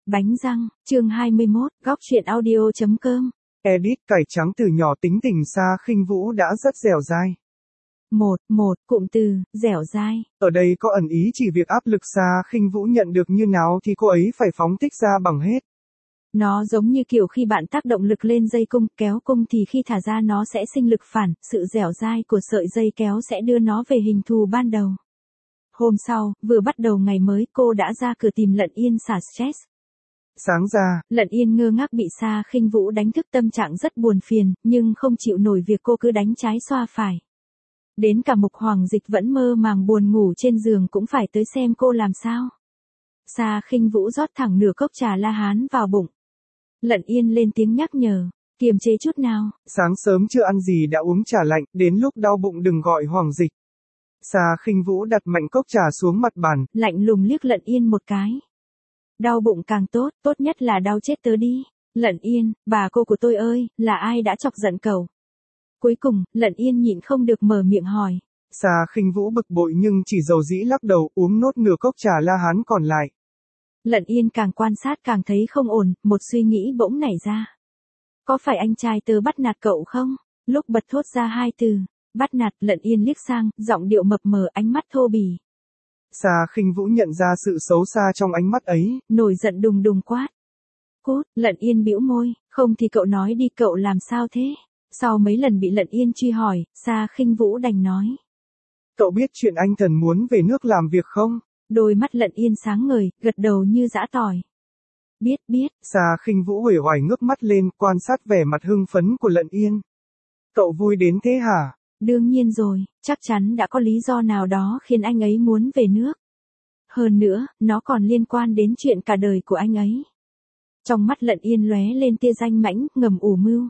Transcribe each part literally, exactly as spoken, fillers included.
Bánh răng, chương hai mươi mốt, góc truyện audio chấm com. Edit cải trắng từ nhỏ tính tình Sa Khinh Vũ đã rất dẻo dai. Một, một, cụm từ, dẻo dai. Ở đây có ẩn ý chỉ việc áp lực Sa Khinh Vũ nhận được như nào thì cô ấy phải phóng thích ra bằng hết. Nó giống như kiểu khi bạn tác động lực lên dây cung, kéo cung thì khi thả ra nó sẽ sinh lực phản, sự dẻo dai của sợi dây kéo sẽ đưa nó về hình thù ban đầu. Hôm sau, vừa bắt đầu ngày mới, cô đã ra cửa tìm Lận Yên xả stress. Sáng ra, Lận Yên ngơ ngác bị Sa Khinh Vũ đánh thức, tâm trạng rất buồn phiền, nhưng không chịu nổi việc cô cứ đánh trái xoa phải. Đến cả Mục Hoàng Dịch vẫn mơ màng buồn ngủ trên giường cũng phải tới xem cô làm sao. Sa Khinh Vũ rót thẳng nửa cốc trà La Hán vào bụng. Lận Yên lên tiếng nhắc nhở, kiềm chế chút nào. Sáng sớm chưa ăn gì đã uống trà lạnh, đến lúc đau bụng đừng gọi Hoàng Dịch. Sa Khinh Vũ đặt mạnh cốc trà xuống mặt bàn, lạnh lùng liếc Lận Yên một cái. Đau bụng càng tốt, tốt nhất là đau chết tớ đi. Lận Yên, bà cô của tôi ơi, là ai đã chọc giận cậu? Cuối cùng, Lận Yên nhịn không được mở miệng hỏi. Sa Khinh Vũ bực bội nhưng chỉ dầu dĩ lắc đầu, uống nốt nửa cốc trà La Hán còn lại. Lận Yên càng quan sát càng thấy không ổn, một suy nghĩ bỗng nảy ra. Có phải anh trai tớ bắt nạt cậu không? Lúc bật thốt ra hai từ, bắt nạt, Lận Yên liếc sang, giọng điệu mập mờ, ánh mắt thô bỉ. Sa Khinh Vũ nhận ra sự xấu xa trong ánh mắt ấy, nổi giận đùng đùng quát. Cút, Lận Yên bĩu môi, không thì cậu nói đi, cậu làm sao thế? Sau mấy lần bị Lận Yên truy hỏi, Sa Khinh Vũ đành nói. Cậu biết chuyện anh thần muốn về nước làm việc không? Đôi mắt Lận Yên sáng ngời, gật đầu như giã tỏi. Biết, biết. Sa Khinh Vũ uể oải ngước mắt lên, quan sát vẻ mặt hưng phấn của Lận Yên. Cậu vui đến thế hả? Đương nhiên rồi, chắc chắn đã có lý do nào đó khiến anh ấy muốn về nước. Hơn nữa, nó còn liên quan đến chuyện cả đời của anh ấy. Trong mắt Lận Yên lóe lên tia danh mãnh, ngầm ủ mưu.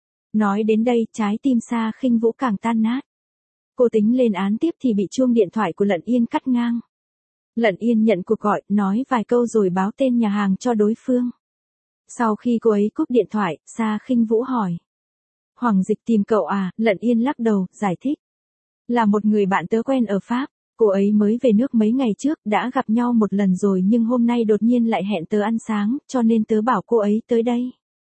Nói đến đây, trái tim Sa Khinh Vũ càng tan nát. Cô tính lên án tiếp thì bị chuông điện thoại của Lận Yên cắt ngang. Lận Yên nhận cuộc gọi, nói vài câu rồi báo tên nhà hàng cho đối phương. Sau khi cô ấy cúp điện thoại, Sa Khinh Vũ hỏi. Hoàng Dịch tìm cậu à? Lận Yên lắc đầu, giải thích. Là một người bạn tớ quen ở Pháp, cô ấy mới về nước mấy ngày trước, đã gặp nhau một lần rồi nhưng hôm nay đột nhiên lại hẹn tớ ăn sáng, cho nên tớ bảo cô ấy tới đây.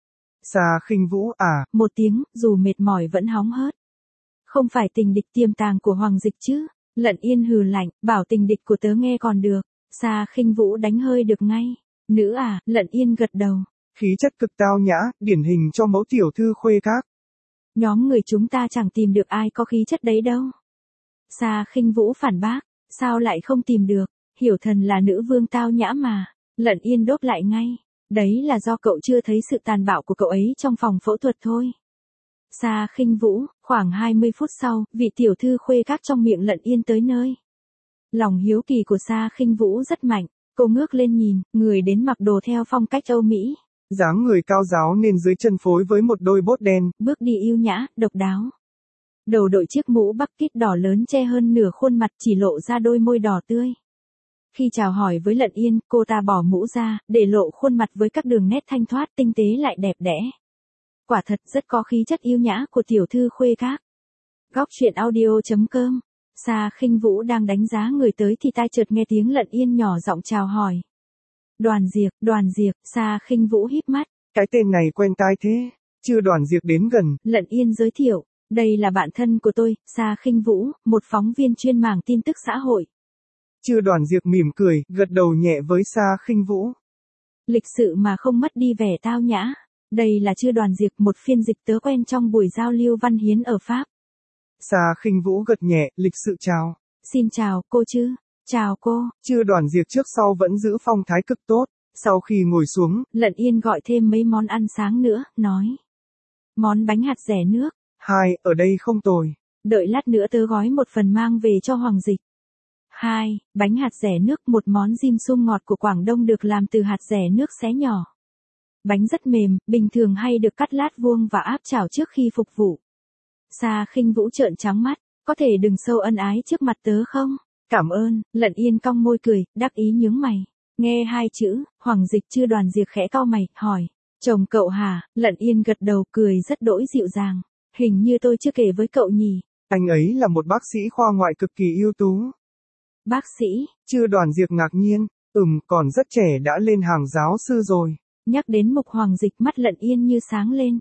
Sa Khinh Vũ à? Một tiếng, dù mệt mỏi vẫn hóng hớt. Không phải tình địch tiềm tàng của Hoàng Dịch chứ? Lận Yên hừ lạnh, bảo tình địch của tớ nghe còn được. Sa Khinh Vũ đánh hơi được ngay. Nữ à? Lận Yên gật đầu. Khí chất cực tao nhã, điển hình cho mẫu tiểu thư khuê các. Nhóm người chúng ta chẳng tìm được ai có khí chất đấy đâu. Sa Khinh Vũ phản bác, sao lại không tìm được? Hiểu thần là nữ vương tao nhã mà. Lận Yên đốt lại ngay. Đấy là do cậu chưa thấy sự tàn bạo của cậu ấy trong phòng phẫu thuật thôi. Sa Khinh Vũ, khoảng hai mươi phút sau, vị tiểu thư khuê các trong miệng Lận Yên tới nơi. Lòng hiếu kỳ của Sa Khinh Vũ rất mạnh, cô ngước lên nhìn, người đến mặc đồ theo phong cách Âu Mỹ. Dáng người cao ráo nên dưới chân phối với một đôi bốt đen. Bước đi yêu nhã, độc đáo. Đầu đội chiếc mũ bucket đỏ lớn che hơn nửa khuôn mặt, chỉ lộ ra đôi môi đỏ tươi. Khi chào hỏi với Lận Yên, cô ta bỏ mũ ra, để lộ khuôn mặt với các đường nét thanh thoát, tinh tế lại đẹp đẽ. Quả thật rất có khí chất yêu nhã của tiểu thư khuê các. Góc truyện audio chấm com. Sa Khinh Vũ đang đánh giá người tới thì tai chợt nghe tiếng Lận Yên nhỏ giọng chào hỏi. Đoàn Diệp, Đoàn Diệp. Sa Khinh Vũ híp mắt. Cái tên này quen tai thế. Chưa Đoàn Diệp đến gần. Lận Yên giới thiệu. Đây là bạn thân của tôi, Sa Khinh Vũ, một phóng viên chuyên mảng tin tức xã hội. Chưa Đoàn Diệp mỉm cười, gật đầu nhẹ với Sa Khinh Vũ. Lịch sự mà không mất đi vẻ tao nhã. Đây là Chưa Đoàn Diệp, một phiên dịch tớ quen trong buổi giao lưu văn hiến ở Pháp. Sa Khinh Vũ gật nhẹ, lịch sự chào. Xin chào, cô Chứ. Chào cô. Chưa Đoàn Diệp trước sau vẫn giữ phong thái cực tốt. Sau khi ngồi xuống, Lận Yên gọi thêm mấy món ăn sáng nữa, nói. Món bánh hạt dẻ nước. Hai, ở đây không tồi. Đợi lát nữa tớ gói một phần mang về cho Hoàng Dịch. Hai, bánh hạt dẻ nước, một món dim sum ngọt của Quảng Đông được làm từ hạt dẻ nước xé nhỏ. Bánh rất mềm, bình thường hay được cắt lát vuông và áp chảo trước khi phục vụ. Sa Khinh Vũ trợn trắng mắt, có thể đừng sâu ân ái trước mặt tớ không? Cảm ơn. Lận Yên cong môi cười, đắc ý nhướng mày. Nghe hai chữ, Hoàng Dịch Chưa Đoàn Diệp khẽ cau mày, hỏi. Chồng cậu hả? Lận Yên gật đầu, cười rất đỗi dịu dàng. Hình như tôi chưa kể với cậu nhỉ. Anh ấy là một bác sĩ khoa ngoại cực kỳ ưu tú. Bác sĩ? Chưa Đoàn Diệp ngạc nhiên. Ừm, còn rất trẻ đã lên hàng giáo sư rồi. Nhắc đến Mục Hoàng Dịch mắt Lận Yên như sáng lên.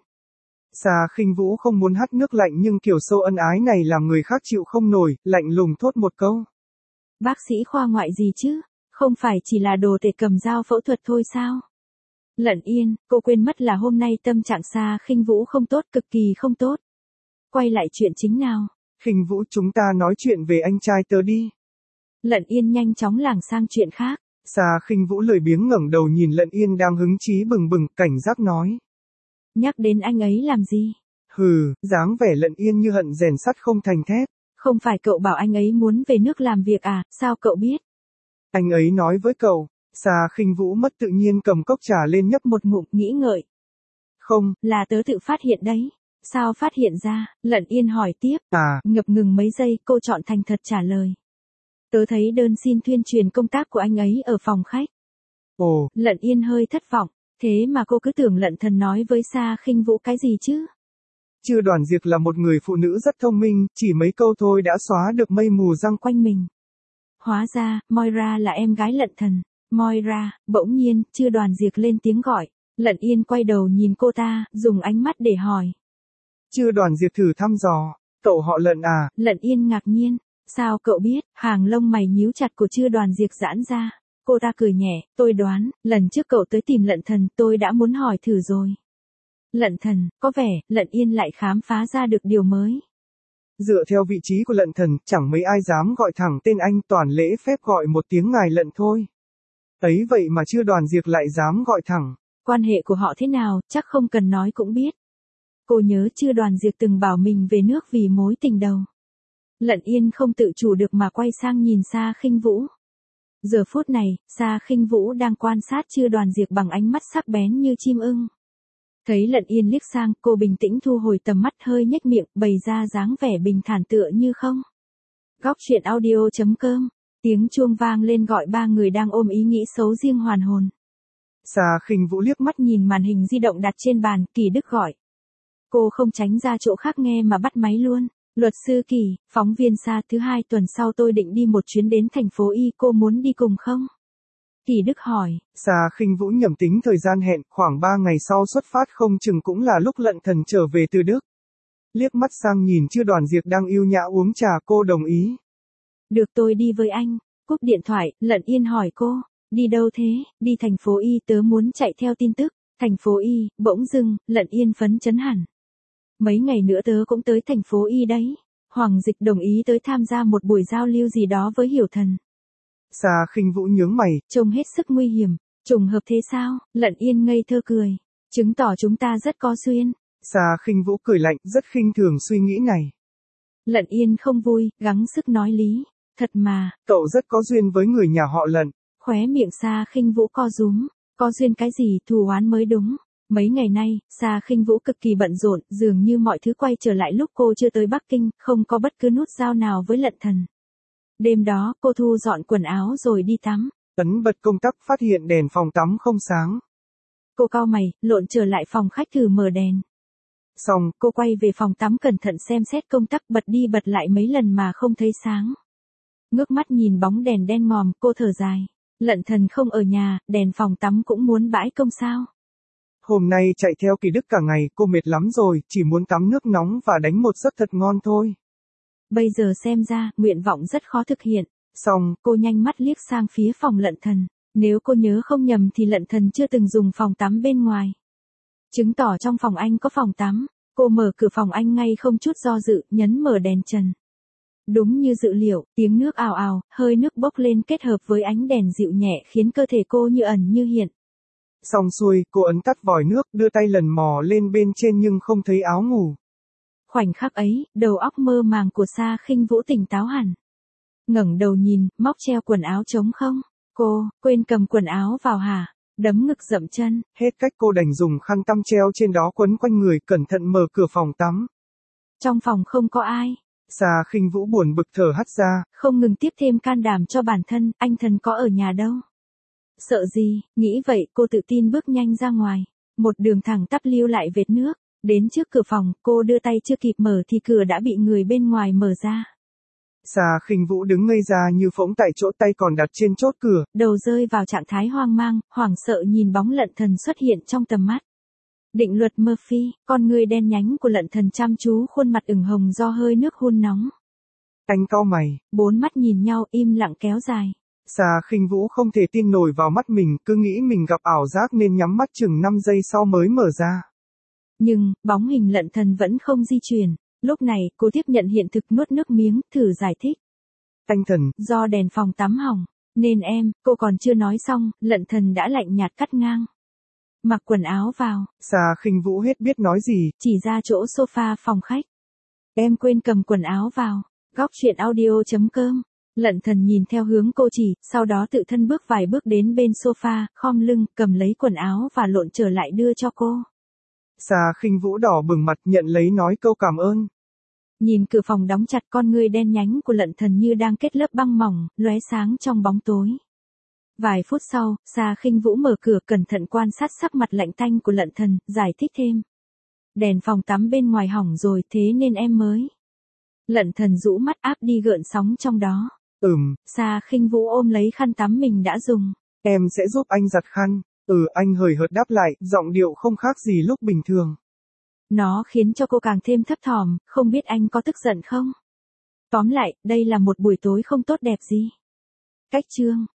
Sa Khinh Vũ không muốn hắt nước lạnh nhưng kiểu sâu ân ái này làm người khác chịu không nổi, lạnh lùng thốt một câu. Bác sĩ khoa ngoại gì chứ? Không phải chỉ là đồ tể cầm dao phẫu thuật thôi sao? Lận Yên, cô quên mất là hôm nay tâm trạng Sa Khinh Vũ không tốt, cực kỳ không tốt. Quay lại chuyện chính nào. Khinh Vũ, chúng ta nói chuyện về anh trai tớ đi. Lận Yên nhanh chóng lảng sang chuyện khác. Sa Khinh Vũ lười biếng ngẩng đầu nhìn Lận Yên đang hứng chí bừng bừng, cảnh giác nói. Nhắc đến anh ấy làm gì? Hừ, dáng vẻ Lận Yên như hận rèn sắt không thành thép. Không phải cậu bảo anh ấy muốn về nước làm việc à, sao cậu biết? Anh ấy nói với cậu. Sa Khinh Vũ mất tự nhiên cầm cốc trà lên nhấp một ngụm, nghĩ ngợi. Không, là tớ tự phát hiện đấy. Sao phát hiện ra? Lận Yên hỏi tiếp. À, ngập ngừng mấy giây, cô chọn thành thật trả lời. Tớ thấy đơn xin tuyên truyền công tác của anh ấy ở phòng khách. Ồ, Lận Yên hơi thất vọng. Thế mà cô cứ tưởng Lận Thần nói với Sa Khinh Vũ cái gì chứ? Chư Đoàn Diệp là một người phụ nữ rất thông minh, chỉ mấy câu thôi đã xóa được mây mù răng quanh mình. Hóa ra, Moira là em gái Lận Thần. Moira, bỗng nhiên, Chư Đoàn Diệp lên tiếng gọi. Lận Yên quay đầu nhìn cô ta, dùng ánh mắt để hỏi. Chư Đoàn Diệp thử thăm dò. Cậu họ Lận à? Lận Yên ngạc nhiên. Sao cậu biết? Hàng lông mày nhíu chặt của Chư Đoàn Diệp giãn ra. Cô ta cười nhẹ, tôi đoán, lần trước cậu tới tìm Lận Thần tôi đã muốn hỏi thử rồi. Lận Thần, có vẻ, Lận Yên lại khám phá ra được điều mới. Dựa theo vị trí của Lận Thần, chẳng mấy ai dám gọi thẳng tên anh, toàn lễ phép gọi một tiếng ngài Lận thôi. Ấy vậy mà chưa Đoàn Diệp lại dám gọi thẳng. Quan hệ của họ thế nào, chắc không cần nói cũng biết. Cô nhớ chưa Đoàn Diệp từng bảo mình về nước vì mối tình đầu. Lận Yên không tự chủ được mà quay sang nhìn Sa Khinh Vũ. Giờ phút này, Sa Khinh Vũ đang quan sát Chư Đoàn Diệp bằng ánh mắt sắc bén như chim ưng. Thấy Lận Yên liếc sang, cô bình tĩnh thu hồi tầm mắt, hơi nhếch miệng, bày ra dáng vẻ bình thản tựa như không. Góc truyện audio chấm com. Tiếng chuông vang lên gọi ba người đang ôm ý nghĩ xấu riêng hoàn hồn. Sa Khinh Vũ liếc mắt nhìn màn hình di động đặt trên bàn, Kỳ Đức gọi. Cô không tránh ra chỗ khác nghe mà bắt máy luôn. Luật sư Kỳ, phóng viên Sa, thứ hai tuần sau tôi định đi một chuyến đến thành phố Y, cô muốn đi cùng không? Kỳ Đức hỏi. Sa Khinh Vũ nhẩm tính thời gian hẹn, khoảng ba ngày sau xuất phát, không chừng cũng là lúc Lận Thần trở về từ Đức. Liếc mắt sang nhìn Chư Đoàn Diệp đang yêu nhã uống trà, cô đồng ý. Được, tôi đi với anh. Cúp điện thoại, Lận Yên hỏi cô. Đi đâu thế? Đi thành phố Y, tớ muốn chạy theo tin tức. Thành phố Y, bỗng dưng, Lận Yên phấn chấn hẳn. Mấy ngày nữa tớ cũng tới thành phố Y đấy. Hoàng Dịch đồng ý tới tham gia một buổi giao lưu gì đó với Hiểu Thần. Sa Khinh Vũ nhướng mày, trông hết sức nguy hiểm. Trùng hợp thế sao? Lận Yên ngây thơ cười. Chứng tỏ chúng ta rất có duyên. Sa Khinh Vũ cười lạnh, rất khinh thường suy nghĩ này. Lận Yên không vui, gắng sức nói lý. Thật mà, cậu rất có duyên với người nhà họ Lận. Khóe miệng Sa Khinh Vũ co rúm. Có duyên cái gì, thù oán mới đúng. Mấy ngày nay, Sa Khinh Vũ cực kỳ bận rộn, dường như mọi thứ quay trở lại lúc cô chưa tới Bắc Kinh, không có bất cứ nút giao nào với Lận Thần. Đêm đó, cô thu dọn quần áo rồi đi tắm. Ấn bật công tắc, phát hiện đèn phòng tắm không sáng. Cô cau mày, lộn trở lại phòng khách thử mở đèn. Xong, cô quay về phòng tắm cẩn thận xem xét công tắc, bật đi bật lại mấy lần mà không thấy sáng. Ngước mắt nhìn bóng đèn đen ngòm, cô thở dài. Lận Thần không ở nhà, đèn phòng tắm cũng muốn bãi công sao? Hôm nay chạy theo Kỳ Đức cả ngày, cô mệt lắm rồi, chỉ muốn tắm nước nóng và đánh một giấc thật ngon thôi. Bây giờ xem ra, nguyện vọng rất khó thực hiện. Xong, cô nhanh mắt liếc sang phía phòng Lận Thần. Nếu cô nhớ không nhầm thì Lận Thần chưa từng dùng phòng tắm bên ngoài. Chứng tỏ trong phòng anh có phòng tắm. Cô mở cửa phòng anh ngay không chút do dự, nhấn mở đèn trần. Đúng như dự liệu, tiếng nước ào ào, hơi nước bốc lên kết hợp với ánh đèn dịu nhẹ khiến cơ thể cô như ẩn như hiện. Xong xuôi, cô ấn tắt vòi nước, đưa tay lần mò lên bên trên nhưng không thấy áo ngủ. Khoảnh khắc ấy, đầu óc mơ màng của Sa Khinh Vũ tỉnh táo hẳn. Ngẩng đầu nhìn, móc treo quần áo trống không. Cô, quên cầm quần áo vào hả? Đấm ngực dậm chân. Hết cách, cô đành dùng khăn tăm treo trên đó quấn quanh người, cẩn thận mở cửa phòng tắm. Trong phòng không có ai. Sa Khinh Vũ buồn bực thở hắt ra. Không ngừng tiếp thêm can đảm cho bản thân, anh Thần có ở nhà đâu. Sợ gì, nghĩ vậy cô tự tin bước nhanh ra ngoài. Một đường thẳng tắp lưu lại vệt nước. Đến trước cửa phòng, cô đưa tay chưa kịp mở thì cửa đã bị người bên ngoài mở ra. Xà Khinh Vũ đứng ngây ra như phỗng tại chỗ, tay còn đặt trên chốt cửa. Đầu rơi vào trạng thái hoang mang, hoảng sợ nhìn bóng Lận Thần xuất hiện trong tầm mắt. Định luật Murphy, con người đen nhánh của Lận Thần chăm chú khuôn mặt ửng hồng do hơi nước hun nóng. Anh cau mày. Bốn mắt nhìn nhau im lặng kéo dài. Xà Khinh Vũ không thể tin nổi vào mắt mình, cứ nghĩ mình gặp ảo giác nên nhắm mắt chừng năm giây sau mới mở ra. Nhưng, bóng hình Lận Thần vẫn không di chuyển. Lúc này, cô tiếp nhận hiện thực nuốt nước miếng, thử giải thích. Anh Thần, do đèn phòng tắm hỏng, nên em, cô còn chưa nói xong, Lận Thần đã lạnh nhạt cắt ngang. Mặc quần áo vào. Xà Khinh Vũ hết biết nói gì. Chỉ ra chỗ sofa phòng khách. Em quên cầm quần áo vào. Góc truyện audio chấm com. Lận Thần nhìn theo hướng cô chỉ, sau đó tự thân bước vài bước đến bên sofa, khom lưng, cầm lấy quần áo và lộn trở lại đưa cho cô. Xà Khinh Vũ đỏ bừng mặt nhận lấy nói câu cảm ơn. Nhìn cửa phòng đóng chặt, con ngươi đen nhánh của Lận Thần như đang kết lớp băng mỏng, lóe sáng trong bóng tối. Vài phút sau, Xà Khinh Vũ mở cửa cẩn thận quan sát sắc mặt lạnh tanh của Lận Thần, giải thích thêm. Đèn phòng tắm bên ngoài hỏng rồi, thế nên em mới. Lận Thần rũ mắt áp đi gợn sóng trong đó. Ừm. Xà Khinh Vũ ôm lấy khăn tắm mình đã dùng. Em sẽ giúp anh giặt khăn. Ừ, anh hời hợt đáp lại, giọng điệu không khác gì lúc bình thường. Nó khiến cho cô càng thêm thấp thỏm, không biết anh có tức giận không? Tóm lại, đây là một buổi tối không tốt đẹp gì. Cách chương